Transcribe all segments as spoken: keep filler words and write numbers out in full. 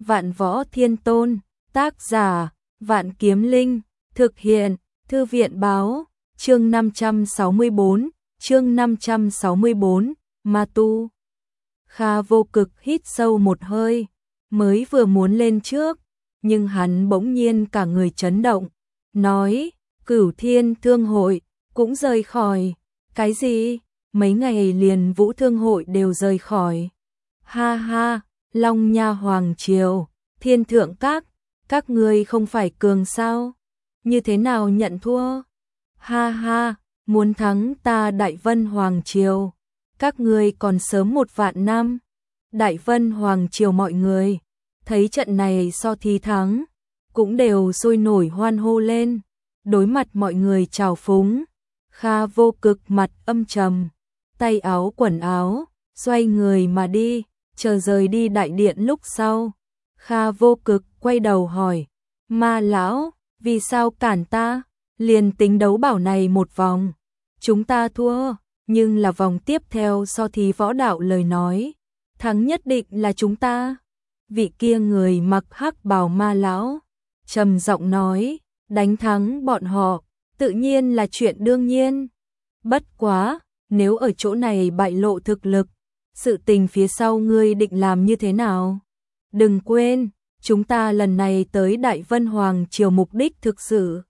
Vạn Võ Thiên Tôn, tác giả, Vạn Kiếm Linh, thực hiện, Thư viện báo, chương năm trăm sáu mươi bốn, chương năm trăm sáu mươi bốn, Ma Tu. Kha Vô Cực hít sâu một hơi, mới vừa muốn lên trước, nhưng hắn bỗng nhiên cả người chấn động, nói, Cửu Thiên Thương Hội, cũng rời khỏi, cái gì? Mấy ngày liền Vũ Thương Hội đều rời khỏi. Ha ha, Long Nha Hoàng Triều, Thiên Thượng Các, các ngươi không phải cường sao? Như thế nào nhận thua? Ha ha, muốn thắng ta Đại Vân Hoàng Triều, các ngươi còn sớm một vạn năm. Đại Vân Hoàng Triều mọi người, thấy trận này so thi thắng, cũng đều sôi nổi hoan hô lên, đối mặt mọi người chào phúng. Kha Vô Cực mặt âm trầm, tay áo quần áo, xoay người mà đi, chờ rời đi đại điện lúc sau. Kha Vô Cực quay đầu hỏi, Ma lão, vì sao cản ta? Liền tính đấu bảo này một vòng, chúng ta thua, nhưng là vòng tiếp theo so thi võ đạo lời nói, thắng nhất định là chúng ta. Vị kia người mặc hắc bào Ma lão trầm giọng nói, đánh thắng bọn họ, tự nhiên là chuyện đương nhiên. Bất quá, nếu ở chỗ này bại lộ thực lực, sự tình phía sau ngươi định làm như thế nào? Đừng quên, chúng ta lần này tới Đại Vân Hoàng Triều mục đích thực sự.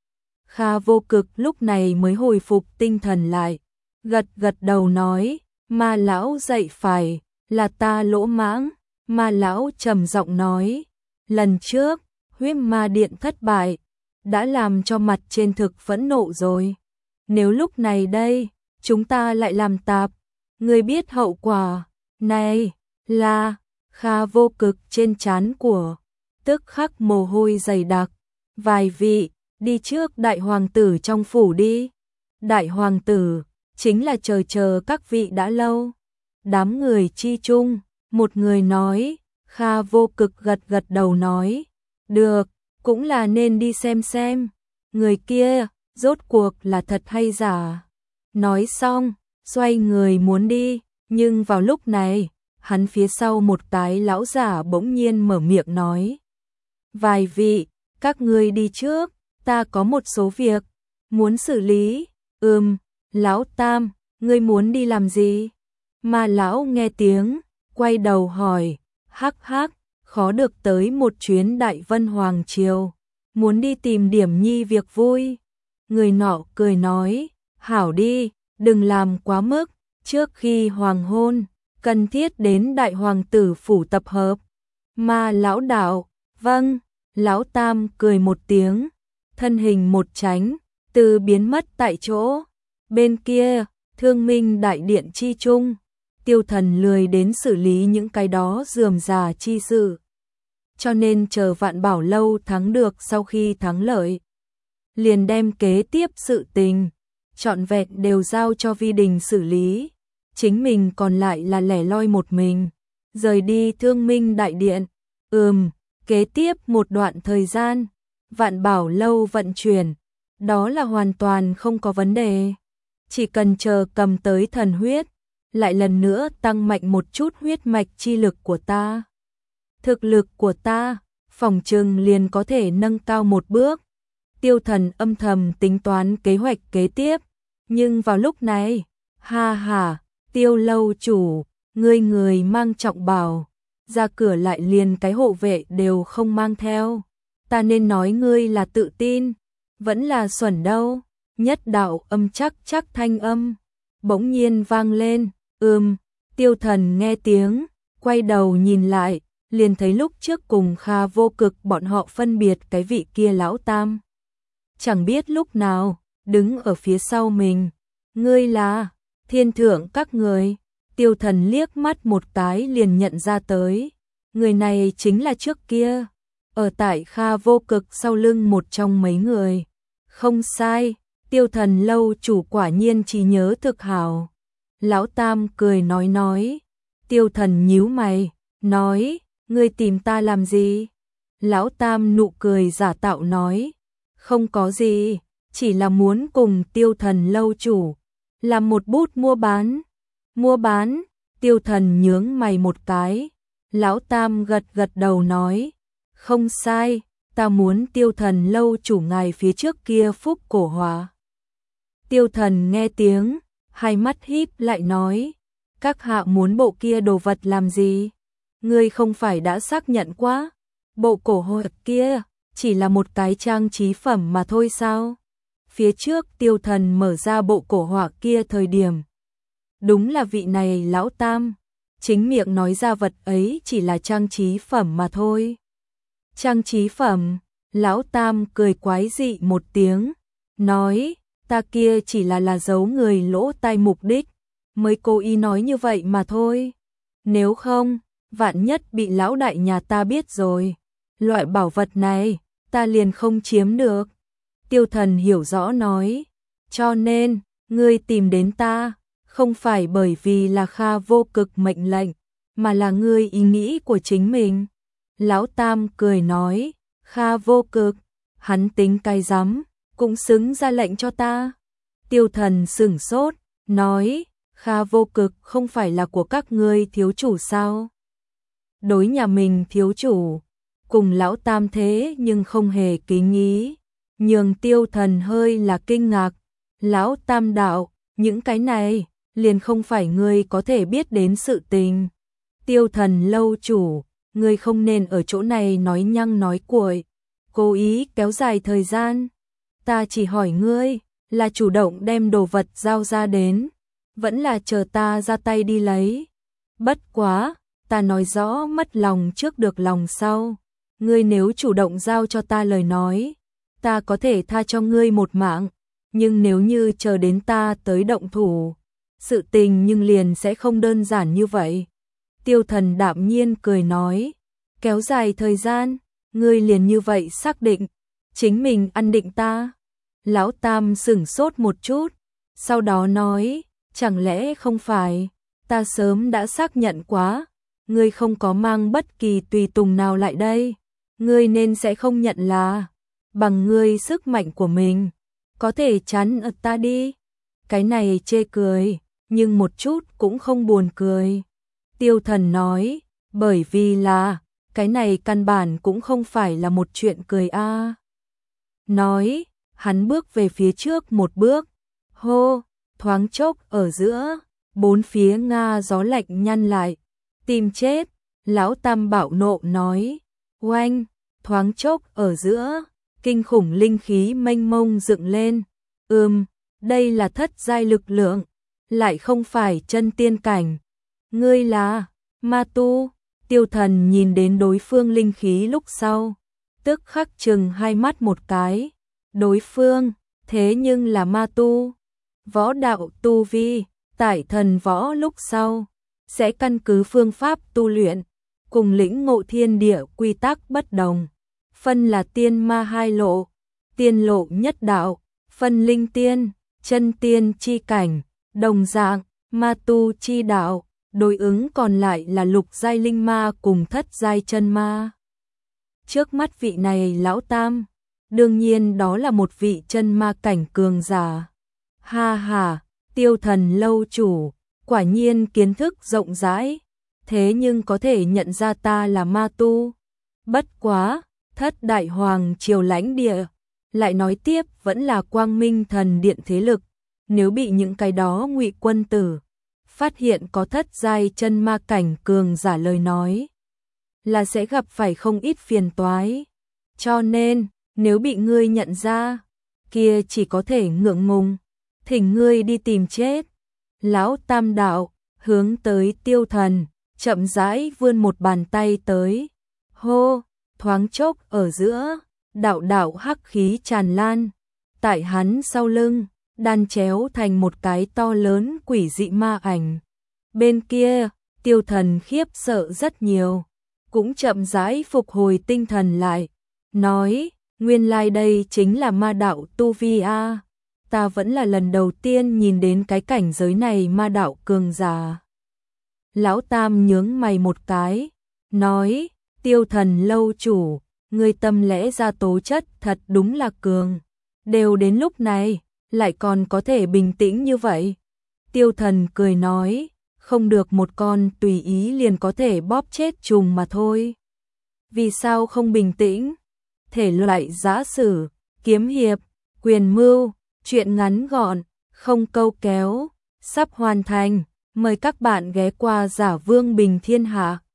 Kha Vô Cực lúc này mới hồi phục tinh thần lại, gật gật đầu nói, Ma lão dạy phải, là ta lỗ mãng. Ma lão trầm giọng nói, lần trước, Huyết Ma Điện thất bại, đã làm cho mặt trên thực phẫn nộ rồi. Nếu lúc này đây, chúng ta lại làm tạp, ngươi biết hậu quả, này, là, Kha Vô Cực trên trán của, tức khắc mồ hôi dày đặc, vài vị, đi trước đại hoàng tử trong phủ đi. Đại hoàng tử, chính là chờ chờ các vị đã lâu. Đám người chi chung, một người nói, Kha Vô Cực gật gật đầu nói, được, cũng là nên đi xem xem, người kia, rốt cuộc là thật hay giả. Nói xong, xoay người muốn đi, nhưng vào lúc này, hắn phía sau một cái lão giả bỗng nhiên mở miệng nói, vài vị, các ngươi đi trước, ta có một số việc, muốn xử lý. Ừm, lão tam, ngươi muốn đi làm gì? Ma lão nghe tiếng, quay đầu hỏi, hắc hắc, khó được tới một chuyến Đại Vân Hoàng Triều, muốn đi tìm điểm nhi việc vui. Người nọ cười nói, hảo đi, đừng làm quá mức, trước khi hoàng hôn, cần thiết đến đại hoàng tử phủ tập hợp. Ma lão đạo, vâng, lão tam cười một tiếng, thân hình một tránh, từ biến mất tại chỗ. Bên kia, Thương Minh đại điện chi chung, Tiêu Thần lười đến xử lý những cái đó rườm rà chi sự, cho nên chờ Vạn Bảo lâu thắng được, sau khi thắng lợi, liền đem kế tiếp sự tình trọn vẹn đều giao cho Vi Đình xử lý, chính mình còn lại là lẻ loi một mình, rời đi Thương Minh đại điện. Ừm, kế tiếp một đoạn thời gian, Vạn Bảo lâu vận chuyển, đó là hoàn toàn không có vấn đề. Chỉ cần chờ cầm tới thần huyết, lại lần nữa tăng mạnh một chút huyết mạch chi lực của ta. Thực lực của ta, phỏng chừng liền có thể nâng cao một bước. Tiêu Thần âm thầm tính toán kế hoạch kế tiếp, nhưng vào lúc này, ha ha, Tiêu lâu chủ, ngươi người mang trọng bào, ra cửa lại liền cái hộ vệ đều không mang theo. Ta nên nói ngươi là tự tin, vẫn là xuẩn đâu. Nhất đạo âm chắc chắc thanh âm bỗng nhiên vang lên. Ừm, Tiêu Thần nghe tiếng, quay đầu nhìn lại, liền thấy lúc trước cùng Kha Vô Cực bọn họ phân biệt cái vị kia lão tam. Chẳng biết lúc nào, đứng ở phía sau mình. Ngươi là Thiên Thượng các người. Tiêu Thần liếc mắt một cái liền nhận ra tới. Người này chính là trước kia, ở tại Kha Vô Cực sau lưng một trong mấy người. Không sai, Tiêu Thần lâu chủ quả nhiên trí nhớ thực hảo. Lão tam cười nói nói. Tiêu Thần nhíu mày, nói, ngươi tìm ta làm gì? Lão tam nụ cười giả tạo nói, không có gì, chỉ là muốn cùng Tiêu Thần lâu chủ làm một bút mua bán. Mua bán? Tiêu Thần nhướng mày một cái, Lão Tam gật gật đầu nói, không sai, ta muốn Tiêu Thần lâu chủ ngài phía trước kia phúc cổ hóa. Tiêu Thần nghe tiếng, hai mắt híp lại nói, các hạ muốn bộ kia đồ vật làm gì? Ngươi không phải đã xác nhận quá, bộ cổ họa kia chỉ là một cái trang trí phẩm mà thôi sao? Phía trước Tiêu Thần mở ra bộ cổ họa kia thời điểm, đúng là vị này lão Tam, chính miệng nói ra vật ấy chỉ là trang trí phẩm mà thôi. Trang trí phẩm, lão Tam cười quái dị một tiếng, nói, ta kia chỉ là là giấu người lỗ tai mục đích, mới cố ý nói như vậy mà thôi. Nếu không, vạn nhất bị lão đại nhà ta biết rồi, loại bảo vật này, ta liền không chiếm được. Tiêu Thần hiểu rõ nói, cho nên, ngươi tìm đến ta, không phải bởi vì là Kha Vô Cực mệnh lệnh, mà là ngươi ý nghĩ của chính mình. Lão Tam cười nói, Kha Vô Cực, hắn tính cái rắm, cũng xứng ra lệnh cho ta. Tiêu Thần sửng sốt, nói, Kha Vô Cực không phải là của các ngươi thiếu chủ sao? Đối nhà mình thiếu chủ, cùng lão Tam thế nhưng không hề kính ý, nhường Tiêu Thần hơi là kinh ngạc. Lão Tam đạo, những cái này, liền không phải ngươi có thể biết đến sự tình. Tiêu Thần lâu chủ, ngươi không nên ở chỗ này nói nhăng nói cuội, cố ý kéo dài thời gian. Ta chỉ hỏi ngươi, là chủ động đem đồ vật giao ra đến, vẫn là chờ ta ra tay đi lấy. Bất quá, ta nói rõ mất lòng trước được lòng sau. Ngươi nếu chủ động giao cho ta lời nói, ta có thể tha cho ngươi một mạng, nhưng nếu như chờ đến ta tới động thủ, sự tình nhưng liền sẽ không đơn giản như vậy. Tiêu Thần đạm nhiên cười nói, kéo dài thời gian, ngươi liền như vậy xác định, chính mình ăn định ta. Lão Tam sửng sốt một chút, sau đó nói, chẳng lẽ không phải, ta sớm đã xác nhận quá, ngươi không có mang bất kỳ tùy tùng nào lại đây, ngươi nên sẽ không nhận là, bằng ngươi sức mạnh của mình, có thể chắn ở ta đi. Cái này chê cười, nhưng một chút cũng không buồn cười. Tiêu Thần nói, bởi vì là, cái này căn bản cũng không phải là một chuyện cười a. À. Nói, hắn bước về phía trước một bước, hô, thoáng chốc ở giữa, bốn phía nga gió lạnh nhăn lại, tìm chết. Lão Tam bạo nộ nói, oanh, thoáng chốc ở giữa, kinh khủng linh khí mênh mông dựng lên. Ừm, đây là thất giai lực lượng, lại không phải chân tiên cảnh. Ngươi là ma tu? Tiêu Thần nhìn đến đối phương linh khí lúc sau, tức khắc chừng hai mắt một cái. Đối phương, thế nhưng là ma tu. Võ đạo tu vi, tại thần võ lúc sau, sẽ căn cứ phương pháp tu luyện, cùng lĩnh ngộ thiên địa quy tắc bất đồng. Phân là tiên ma hai lộ, tiên lộ nhất đạo, phân linh tiên, chân tiên chi cảnh, đồng dạng, ma tu chi đạo, đối ứng còn lại là lục giai linh ma cùng thất giai chân ma. Trước mắt vị này lão Tam, đương nhiên đó là một vị chân ma cảnh cường giả. Ha ha, Tiêu Thần lâu chủ, quả nhiên kiến thức rộng rãi, thế nhưng có thể nhận ra ta là ma tu. Bất quá, thất đại hoàng triều lãnh địa, lại nói tiếp vẫn là Quang Minh Thần Điện thế lực, nếu bị những cái đó ngụy quân tử phát hiện có thất giai chân ma cảnh cường giả lời nói, là sẽ gặp phải không ít phiền toái. Cho nên, nếu bị ngươi nhận ra, kia chỉ có thể ngượng ngùng, thỉnh ngươi đi tìm chết. Lão Tam đạo, hướng tới Tiêu Thần, chậm rãi vươn một bàn tay tới. Hô, thoáng chốc ở giữa, đạo đạo hắc khí tràn lan, tại hắn sau lưng, đan chéo thành một cái to lớn quỷ dị ma ảnh. Bên kia, Tiêu Thần khiếp sợ rất nhiều, cũng chậm rãi phục hồi tinh thần lại, nói, nguyên lai đây chính là ma đạo tu vi a. Ta vẫn là lần đầu tiên nhìn đến cái cảnh giới này ma đạo cường giả. Lão Tam nhướng mày một cái, nói, Tiêu Thần lâu chủ, ngươi tâm lẽ ra tố chất thật đúng là cường, đều đến lúc này, lại còn có thể bình tĩnh như vậy. Tiêu Thần cười nói, không được một con tùy ý liền có thể bóp chết trùng mà thôi. Vì sao không bình tĩnh? Thể loại giã sử, kiếm hiệp, quyền mưu, truyện ngắn gọn, không câu kéo, sắp hoàn thành. Mời các bạn ghé qua Giả Vương Bình Thiên Hạ.